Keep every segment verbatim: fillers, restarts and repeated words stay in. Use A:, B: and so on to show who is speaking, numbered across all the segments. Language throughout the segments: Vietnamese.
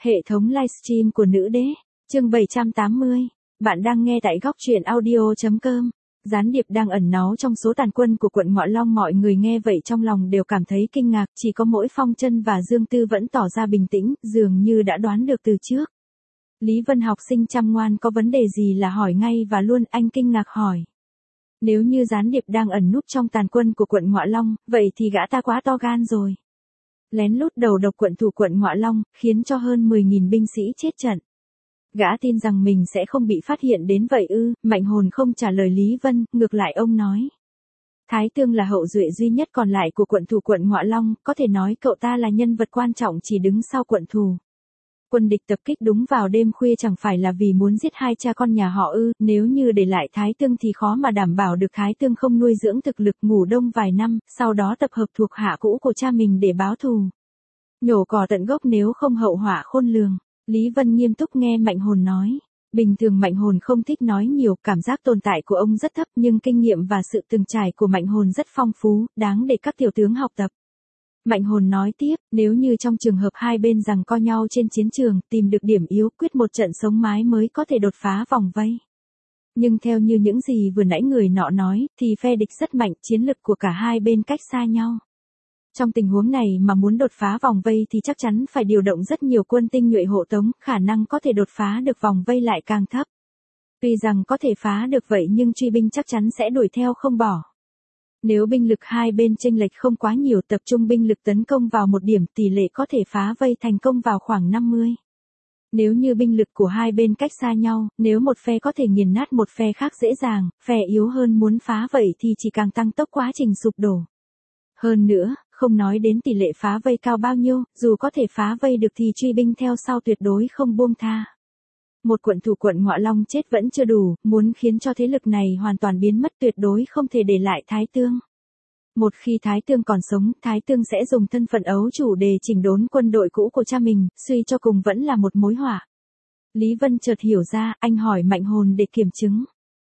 A: Hệ thống livestream của nữ đế, chương bảy trăm tám mươi. Bạn đang nghe tại góc truyện audio.com. Gián điệp đang ẩn náu trong số tàn quân của quận Ngọ Long. Mọi người nghe vậy trong lòng đều cảm thấy kinh ngạc, chỉ có mỗi Phong Chân và Dương Tư vẫn tỏ ra bình tĩnh, dường như đã đoán được từ trước. Lý Vân học sinh chăm ngoan có vấn đề gì là hỏi ngay và luôn. Anh kinh ngạc hỏi. Nếu như gián điệp đang ẩn núp trong tàn quân của quận Ngọ Long, vậy thì gã ta quá to gan rồi. Lén lút đầu độc quận thủ quận Ngọ Long, khiến cho hơn mười nghìn binh sĩ chết trận. Gã tin rằng mình sẽ không bị phát hiện đến vậy ư? Mạnh Hồn không trả lời Lý Vân, ngược lại ông nói. Thái Tương là hậu duệ duy nhất còn lại của quận thủ quận Ngọ Long, có thể nói cậu ta là nhân vật quan trọng chỉ đứng sau quận thủ. Quân địch tập kích đúng vào đêm khuya chẳng phải là vì muốn giết hai cha con nhà họ ư? Nếu như để lại Thái Tương thì khó mà đảm bảo được Thái Tương không nuôi dưỡng thực lực ngủ đông vài năm, sau đó tập hợp thuộc hạ cũ của cha mình để báo thù. Nhổ cỏ tận gốc nếu không hậu họa khôn lường. Lý Vân nghiêm túc nghe Mạnh Hồn nói. Bình thường Mạnh Hồn không thích nói nhiều, cảm giác tồn tại của ông rất thấp, nhưng kinh nghiệm và sự từng trải của Mạnh Hồn rất phong phú, đáng để các tiểu tướng học tập. Mạnh Hồn nói tiếp, nếu như trong trường hợp hai bên giằng co nhau trên chiến trường, tìm được điểm yếu, quyết một trận sống mái mới có thể đột phá vòng vây. Nhưng theo như những gì vừa nãy người nọ nói, thì phe địch rất mạnh, chiến lực của cả hai bên cách xa nhau. Trong tình huống này mà muốn đột phá vòng vây thì chắc chắn phải điều động rất nhiều quân tinh nhuệ hộ tống, khả năng có thể đột phá được vòng vây lại càng thấp. Tuy rằng có thể phá được vậy nhưng truy binh chắc chắn sẽ đuổi theo không bỏ. Nếu binh lực hai bên chênh lệch không quá nhiều, tập trung binh lực tấn công vào một điểm, tỷ lệ có thể phá vây thành công vào khoảng năm mươi. Nếu như binh lực của hai bên cách xa nhau, nếu một phe có thể nghiền nát một phe khác dễ dàng, phe yếu hơn muốn phá vậy thì chỉ càng tăng tốc quá trình sụp đổ. Hơn nữa, không nói đến tỷ lệ phá vây cao bao nhiêu, dù có thể phá vây được thì truy binh theo sau tuyệt đối không buông tha. Một quận thủ quận Ngọ Long chết vẫn chưa đủ, muốn khiến cho thế lực này hoàn toàn biến mất tuyệt đối không thể để lại Thái Tương. Một khi Thái Tương còn sống, Thái Tương sẽ dùng thân phận ấu chủ để chỉnh đốn quân đội cũ của cha mình, suy cho cùng vẫn là một mối họa. Lý Vân chợt hiểu ra, anh hỏi Mạnh Hồn để kiểm chứng.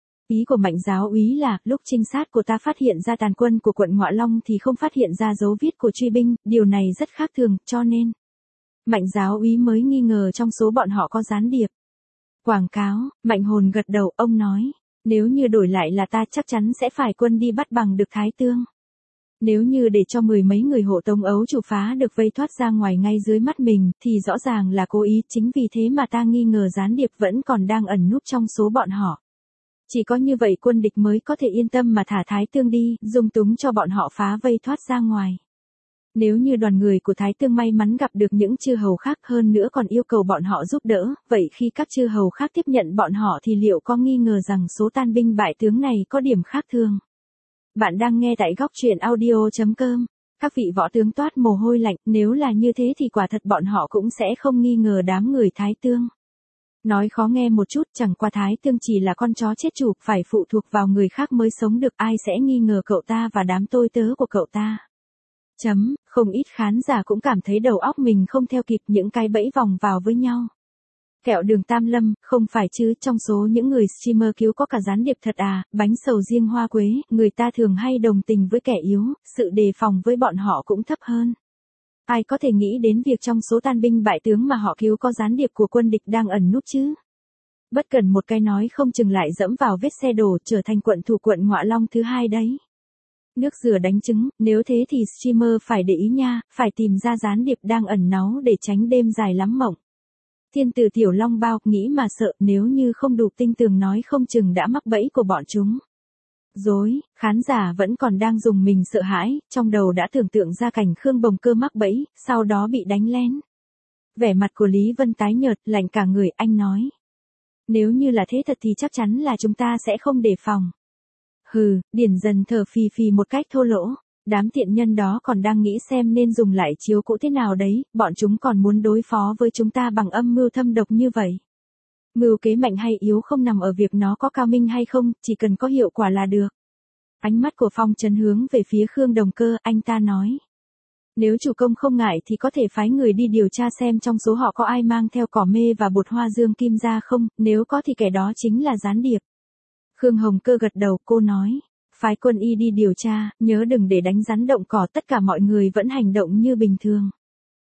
A: Ý của Mạnh giáo úy là, lúc trinh sát của ta phát hiện ra tàn quân của quận Ngọ Long thì không phát hiện ra dấu vết của truy binh, điều này rất khác thường, cho nên Mạnh giáo úy mới nghi ngờ trong số bọn họ có gián điệp. Quảng cáo, Mạnh Hồn gật đầu, ông nói, nếu như đổi lại là ta chắc chắn sẽ phải quân đi bắt bằng được Thái Tương. Nếu như để cho mười mấy người hộ tống ấu chủ phá được vây thoát ra ngoài ngay dưới mắt mình, thì rõ ràng là cố ý, chính vì thế mà ta nghi ngờ gián điệp vẫn còn đang ẩn núp trong số bọn họ. Chỉ có như vậy quân địch mới có thể yên tâm mà thả Thái Tương đi, dung túng cho bọn họ phá vây thoát ra ngoài. Nếu như đoàn người của Thái Tương may mắn gặp được những chư hầu khác hơn nữa còn yêu cầu bọn họ giúp đỡ, vậy khi các chư hầu khác tiếp nhận bọn họ thì liệu có nghi ngờ rằng số tan binh bại tướng này có điểm khác thường? Bạn đang nghe tại góc truyện audio.com. Các vị võ tướng toát mồ hôi lạnh, nếu là như thế thì quả thật bọn họ cũng sẽ không nghi ngờ đám người Thái Tương. Nói khó nghe một chút, chẳng qua Thái Tương chỉ là con chó chết chủ, phải phụ thuộc vào người khác mới sống được, ai sẽ nghi ngờ cậu ta và đám tôi tớ của cậu ta. Chấm, không ít khán giả cũng cảm thấy đầu óc mình không theo kịp những cái bẫy vòng vào với nhau. Kẹo đường Tam Lâm, không phải chứ, trong số những người streamer cứu có cả gián điệp thật à? Bánh sầu riêng hoa quế, người ta thường hay đồng tình với kẻ yếu, sự đề phòng với bọn họ cũng thấp hơn. Ai có thể nghĩ đến việc trong số tan binh bại tướng mà họ cứu có gián điệp của quân địch đang ẩn núp chứ? Bất cần một cái nói không chừng lại dẫm vào vết xe đổ, trở thành quận thủ quận Ngọ Long thứ hai đấy. Nước dừa đánh trứng, nếu thế thì streamer phải để ý nha, phải tìm ra gián điệp đang ẩn náu để tránh đêm dài lắm mộng. Thiên tử Tiểu Long bao, nghĩ mà sợ, nếu như không đủ tinh tường nói không chừng đã mắc bẫy của bọn chúng. Dối, khán giả vẫn còn đang dùng mình sợ hãi, trong đầu đã tưởng tượng ra cảnh Khương Bồng Cơ mắc bẫy, sau đó bị đánh lén. Vẻ mặt của Lý Vân tái nhợt, lạnh cả người, anh nói. Nếu như là thế thật thì chắc chắn là chúng ta sẽ không đề phòng. Hừ, Điển Dần thở phì phì một cách thô lỗ, đám tiện nhân đó còn đang nghĩ xem nên dùng lại chiếu cũ thế nào đấy, bọn chúng còn muốn đối phó với chúng ta bằng âm mưu thâm độc như vậy. Mưu kế mạnh hay yếu không nằm ở việc nó có cao minh hay không, chỉ cần có hiệu quả là được. Ánh mắt của Phong Trấn hướng về phía Khương Đồng Cơ, anh ta nói. Nếu chủ công không ngại thì có thể phái người đi điều tra xem trong số họ có ai mang theo cỏ mê và bột hoa dương kim ra không, nếu có thì kẻ đó chính là gián điệp. Khương Hồng Cơ gật đầu, cô nói. Phái quân y đi điều tra, nhớ đừng để đánh rắn động cỏ, tất cả mọi người vẫn hành động như bình thường.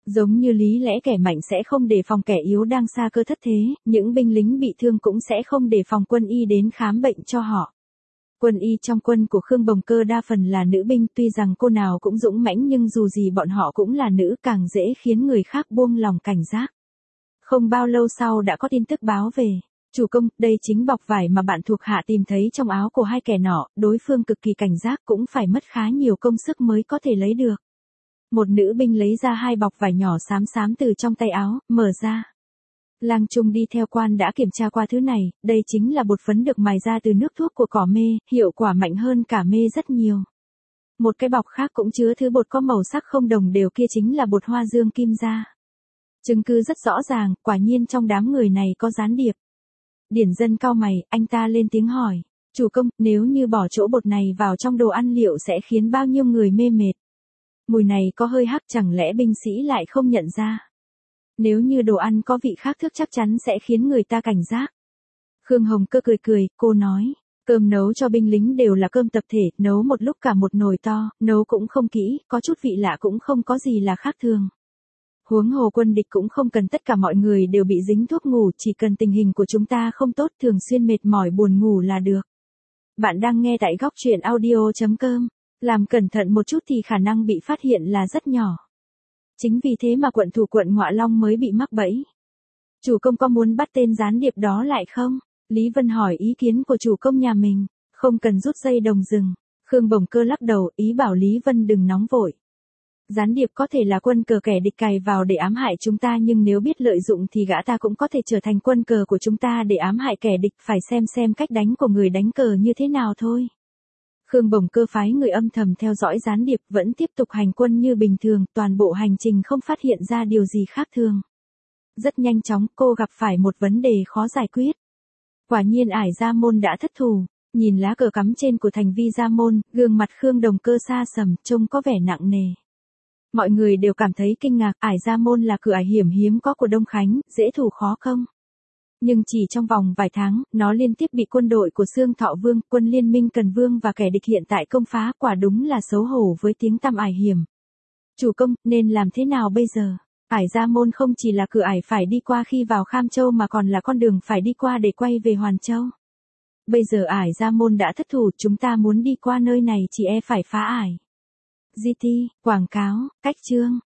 A: Giống như lý lẽ kẻ mạnh sẽ không đề phòng kẻ yếu đang xa cơ thất thế, những binh lính bị thương cũng sẽ không đề phòng quân y đến khám bệnh cho họ. Quân y trong quân của Khương Bồng Cơ đa phần là nữ binh, tuy rằng cô nào cũng dũng mãnh nhưng dù gì bọn họ cũng là nữ, càng dễ khiến người khác buông lòng cảnh giác. Không bao lâu sau đã có tin tức báo về. Chủ công, đây chính bọc vải mà bạn thuộc hạ tìm thấy trong áo của hai kẻ nọ, đối phương cực kỳ cảnh giác, cũng phải mất khá nhiều công sức mới có thể lấy được. Một nữ binh lấy ra hai bọc vải nhỏ xám xám từ trong tay áo, mở ra. Lang Trung đi theo quan đã kiểm tra qua thứ này, đây chính là bột phấn được mài ra từ nước thuốc của cỏ mê, hiệu quả mạnh hơn cả mê rất nhiều. Một cái bọc khác cũng chứa thứ bột có màu sắc không đồng đều kia, chính là bột hoa dương kim gia. Chứng cứ rất rõ ràng, quả nhiên trong đám người này có gián điệp. Điển Dân cau mày, anh ta lên tiếng hỏi. Chủ công, nếu như bỏ chỗ bột này vào trong đồ ăn liệu sẽ khiến bao nhiêu người mê mệt? Mùi này có hơi hắc, chẳng lẽ binh sĩ lại không nhận ra? Nếu như đồ ăn có vị khác thức chắc chắn sẽ khiến người ta cảnh giác. Khương Hồng Cơ cười cười, cô nói. Cơm nấu cho binh lính đều là cơm tập thể, nấu một lúc cả một nồi to, nấu cũng không kỹ, có chút vị lạ cũng không có gì là khác thường. Huống hồ quân địch cũng không cần tất cả mọi người đều bị dính thuốc ngủ, chỉ cần tình hình của chúng ta không tốt, thường xuyên mệt mỏi buồn ngủ là được. Bạn đang nghe tại góc truyện audio chấm com. Làm cẩn thận một chút thì khả năng bị phát hiện là rất nhỏ. Chính vì thế mà quận thủ quận Ngọa Long mới bị mắc bẫy. Chủ công có muốn bắt tên gián điệp đó lại không? Lý Vân hỏi ý kiến của chủ công nhà mình. Không cần rút dây đồng rừng. Khương Bồng Cơ lắc đầu, ý bảo Lý Vân đừng nóng vội. Gián điệp có thể là quân cờ kẻ địch cài vào để ám hại chúng ta, nhưng nếu biết lợi dụng thì gã ta cũng có thể trở thành quân cờ của chúng ta để ám hại kẻ địch, phải xem xem cách đánh của người đánh cờ như thế nào thôi. Khương Bồng Cơ phái người âm thầm theo dõi gián điệp, vẫn tiếp tục hành quân như bình thường, toàn bộ hành trình không phát hiện ra điều gì khác thường. Rất nhanh chóng, cô gặp phải một vấn đề khó giải quyết. Quả nhiên Ải Gia Môn đã thất thủ. Nhìn lá cờ cắm trên của thành Vi Gia Môn, gương mặt Khương Đồng Cơ xa sầm, trông có vẻ nặng nề. Mọi người đều cảm thấy kinh ngạc, Ải Gia Môn là cửa ải hiểm hiếm có của Đông Khánh, dễ thủ khó không? Nhưng chỉ trong vòng vài tháng, nó liên tiếp bị quân đội của Xương Thọ Vương, quân liên minh Cần Vương và kẻ địch hiện tại công phá, quả đúng là xấu hổ với tiếng tăm ải hiểm. Chủ công, nên làm thế nào bây giờ? Ải Gia Môn không chỉ là cửa ải phải đi qua khi vào Kham Châu mà còn là con đường phải đi qua để quay về Hoàn Châu. Bây giờ Ải Gia Môn đã thất thủ, chúng ta muốn đi qua nơi này chỉ e phải phá ải. giê tê, quảng cáo, cách chương.